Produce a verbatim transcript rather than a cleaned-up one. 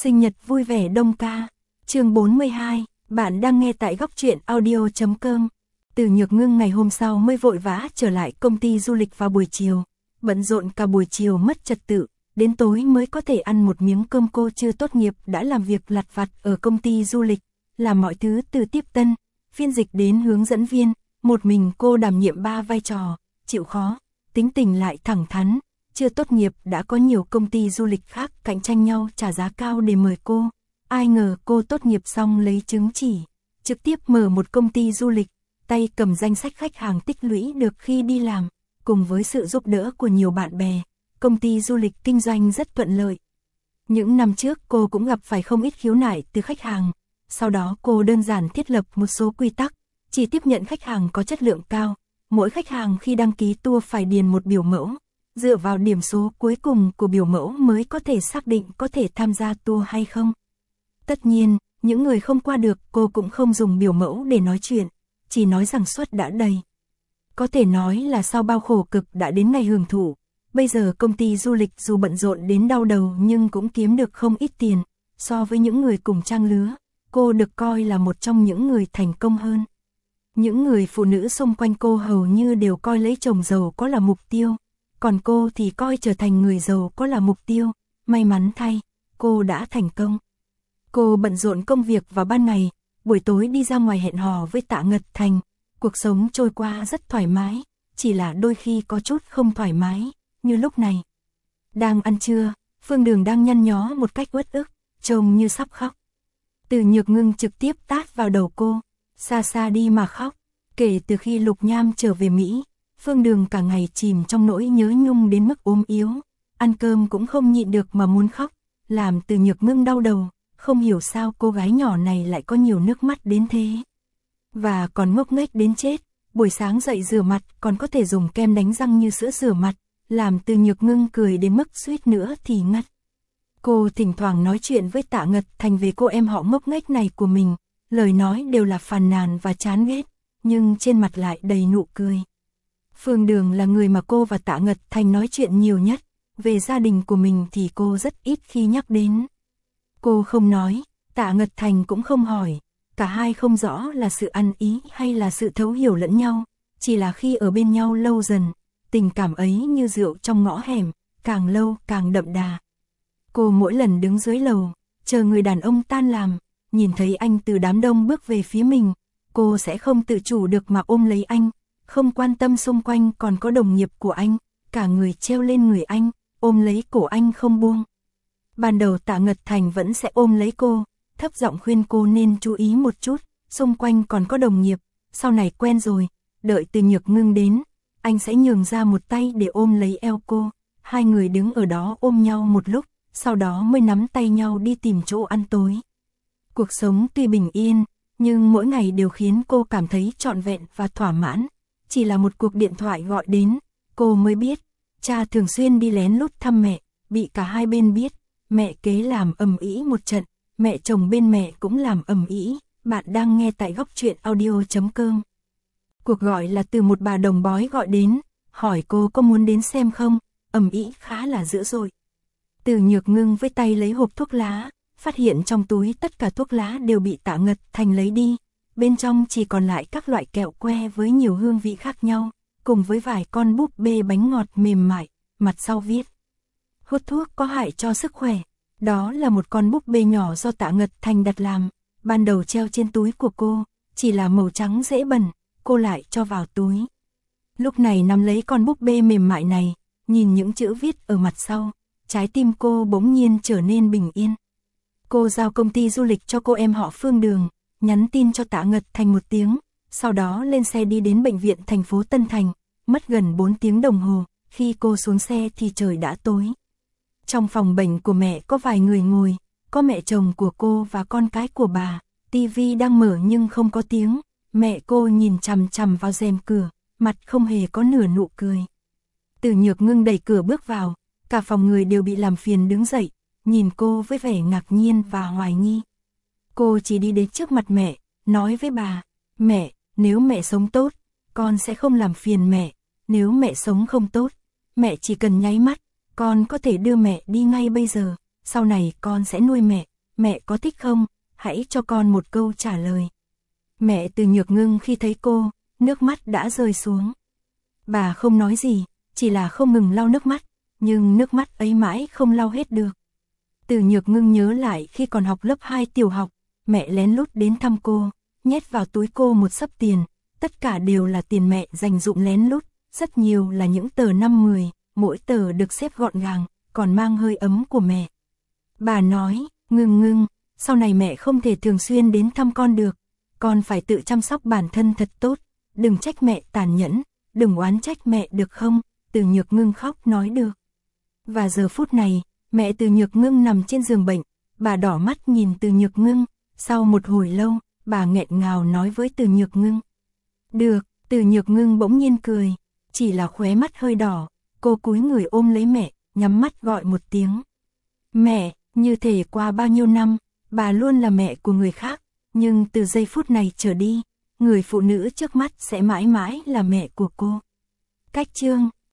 Sinh nhật vui vẻ Đông ca. Chương bốn mươi hai, bạn đang nghe tại góc truyện audio chấm com. Từ Nhược Ngưng ngày hôm sau mới vội vã trở lại công ty du lịch vào buổi chiều, bận rộn cả buổi chiều mất trật tự, đến tối mới có thể ăn một miếng cơm. Cô chưa tốt nghiệp đã làm việc lặt vặt ở công ty du lịch, làm mọi thứ từ tiếp tân, phiên dịch đến hướng dẫn viên, một mình cô đảm nhiệm ba vai trò, chịu khó, tính tình lại thẳng thắn. Chưa tốt nghiệp đã có nhiều công ty du lịch khác cạnh tranh nhau trả giá cao để mời cô. Ai ngờ cô tốt nghiệp xong lấy chứng chỉ, trực tiếp mở một công ty du lịch, tay cầm danh sách khách hàng tích lũy được khi đi làm, cùng với sự giúp đỡ của nhiều bạn bè, công ty du lịch kinh doanh rất thuận lợi. Những năm trước cô cũng gặp phải không ít khiếu nại từ khách hàng, sau đó cô đơn giản thiết lập một số quy tắc, chỉ tiếp nhận khách hàng có chất lượng cao, mỗi khách hàng khi đăng ký tour phải điền một biểu mẫu. Dựa vào điểm số cuối cùng của biểu mẫu mới có thể xác định có thể tham gia tour hay không. Tất nhiên, những người không qua được cô cũng không dùng biểu mẫu để nói chuyện, chỉ nói rằng suất đã đầy. Có thể nói là sau bao khổ cực đã đến ngày hưởng thụ, bây giờ công ty du lịch dù bận rộn đến đau đầu nhưng cũng kiếm được không ít tiền. So với những người cùng trang lứa, cô được coi là một trong những người thành công hơn. Những người phụ nữ xung quanh cô hầu như đều coi lấy chồng giàu có là mục tiêu. Còn cô thì coi trở thành người giàu có là mục tiêu, may mắn thay, cô đã thành công. Cô bận rộn công việc vào ban ngày, buổi tối đi ra ngoài hẹn hò với Tạ Ngật Thành, cuộc sống trôi qua rất thoải mái, chỉ là đôi khi có chút không thoải mái, như lúc này. Đang ăn trưa, Phương Đường đang nhăn nhó một cách uất ức, trông như sắp khóc. Từ Nhược Ngưng trực tiếp tát vào đầu cô, xa xa đi mà khóc, kể từ khi Lục Nham trở về Mỹ. Phương Đường cả ngày chìm trong nỗi nhớ nhung đến mức ốm yếu, ăn cơm cũng không nhịn được mà muốn khóc, làm Từ Nhược Ngưng đau đầu, không hiểu sao cô gái nhỏ này lại có nhiều nước mắt đến thế. Và còn ngốc nghếch đến chết, buổi sáng dậy rửa mặt còn có thể dùng kem đánh răng như sữa rửa mặt, làm Từ Nhược Ngưng cười đến mức suýt nữa thì ngất. Cô thỉnh thoảng nói chuyện với Tạ Ngật Thành về cô em họ ngốc nghếch này của mình, lời nói đều là phàn nàn và chán ghét, nhưng trên mặt lại đầy nụ cười. Phương Đường là người mà cô và Tạ Ngật Thành nói chuyện nhiều nhất, về gia đình của mình thì cô rất ít khi nhắc đến. Cô không nói, Tạ Ngật Thành cũng không hỏi, cả hai không rõ là sự ăn ý hay là sự thấu hiểu lẫn nhau, chỉ là khi ở bên nhau lâu dần, tình cảm ấy như rượu trong ngõ hẻm, càng lâu càng đậm đà. Cô mỗi lần đứng dưới lầu, chờ người đàn ông tan làm, nhìn thấy anh từ đám đông bước về phía mình, cô sẽ không tự chủ được mà ôm lấy anh. Không quan tâm xung quanh còn có đồng nghiệp của anh, cả người treo lên người anh, ôm lấy cổ anh không buông. Ban đầu Tạ Ngật Thành vẫn sẽ ôm lấy cô, thấp giọng khuyên cô nên chú ý một chút, xung quanh còn có đồng nghiệp, sau này quen rồi, đợi Từ Nhược Ngưng đến, anh sẽ nhường ra một tay để ôm lấy eo cô. Hai người đứng ở đó ôm nhau một lúc, sau đó mới nắm tay nhau đi tìm chỗ ăn tối. Cuộc sống tuy bình yên, nhưng mỗi ngày đều khiến cô cảm thấy trọn vẹn và thỏa mãn. Chỉ là một cuộc điện thoại gọi đến, cô mới biết, cha thường xuyên đi lén lút thăm mẹ, bị cả hai bên biết, mẹ kế làm ầm ĩ một trận, mẹ chồng bên mẹ cũng làm ầm ĩ. Bạn đang nghe tại góc truyện audio chấm com. Cuộc gọi là từ một bà đồng bói gọi đến, hỏi cô có muốn đến xem không, ầm ĩ khá là dữ dội. Từ Nhược Ngưng với tay lấy hộp thuốc lá, phát hiện trong túi tất cả thuốc lá đều bị Tạ Ngật Thành lấy đi. Bên trong chỉ còn lại các loại kẹo que với nhiều hương vị khác nhau, cùng với vài con búp bê bánh ngọt mềm mại, mặt sau viết: hút thuốc có hại cho sức khỏe. Đó là một con búp bê nhỏ do Tạ Ngật Thành đặt làm, ban đầu treo trên túi của cô, chỉ là màu trắng dễ bẩn, cô lại cho vào túi. Lúc này nắm lấy con búp bê mềm mại này, nhìn những chữ viết ở mặt sau, trái tim cô bỗng nhiên trở nên bình yên. Cô giao công ty du lịch cho cô em họ Phương Đường, nhắn tin cho Tạ Ngật Thành một tiếng, sau đó lên xe đi đến bệnh viện thành phố Tân Thành, mất gần bốn tiếng đồng hồ, khi cô xuống xe thì trời đã tối. Trong phòng bệnh của mẹ có vài người ngồi, có mẹ chồng của cô và con cái của bà, tivi đang mở nhưng không có tiếng, mẹ cô nhìn chằm chằm vào rèm cửa, mặt không hề có nửa nụ cười. Từ Nhược Ngưng đẩy cửa bước vào, cả phòng người đều bị làm phiền đứng dậy, nhìn cô với vẻ ngạc nhiên và hoài nghi. Cô chỉ đi đến trước mặt mẹ, nói với bà, mẹ, nếu mẹ sống tốt, con sẽ không làm phiền mẹ, nếu mẹ sống không tốt, mẹ chỉ cần nháy mắt, con có thể đưa mẹ đi ngay bây giờ, sau này con sẽ nuôi mẹ, mẹ có thích không? Hãy cho con một câu trả lời. Mẹ Từ Nhược Ngưng khi thấy cô, nước mắt đã rơi xuống. Bà không nói gì, chỉ là không ngừng lau nước mắt, nhưng nước mắt ấy mãi không lau hết được. Từ Nhược Ngưng nhớ lại khi còn học lớp hai tiểu học, mẹ lén lút đến thăm cô, nhét vào túi cô một xấp tiền, tất cả đều là tiền mẹ dành dụm lén lút, rất nhiều là những tờ năm mười, mỗi tờ được xếp gọn gàng, còn mang hơi ấm của mẹ. Bà nói, Ngưng Ngưng, sau này mẹ không thể thường xuyên đến thăm con được, con phải tự chăm sóc bản thân thật tốt, đừng trách mẹ tàn nhẫn, đừng oán trách mẹ được không? Từ Nhược Ngưng khóc nói được. Và giờ phút này, mẹ Từ Nhược Ngưng nằm trên giường bệnh, bà đỏ mắt nhìn Từ Nhược Ngưng, sau một hồi lâu, bà nghẹn ngào nói với Từ Nhược Ngưng. Được, Từ Nhược Ngưng bỗng nhiên cười, chỉ là khóe mắt hơi đỏ, cô cúi người ôm lấy mẹ, nhắm mắt gọi một tiếng. Mẹ, như thể qua bao nhiêu năm, bà luôn là mẹ của người khác, nhưng từ giây phút này trở đi, người phụ nữ trước mắt sẽ mãi mãi là mẹ của cô. Cách chương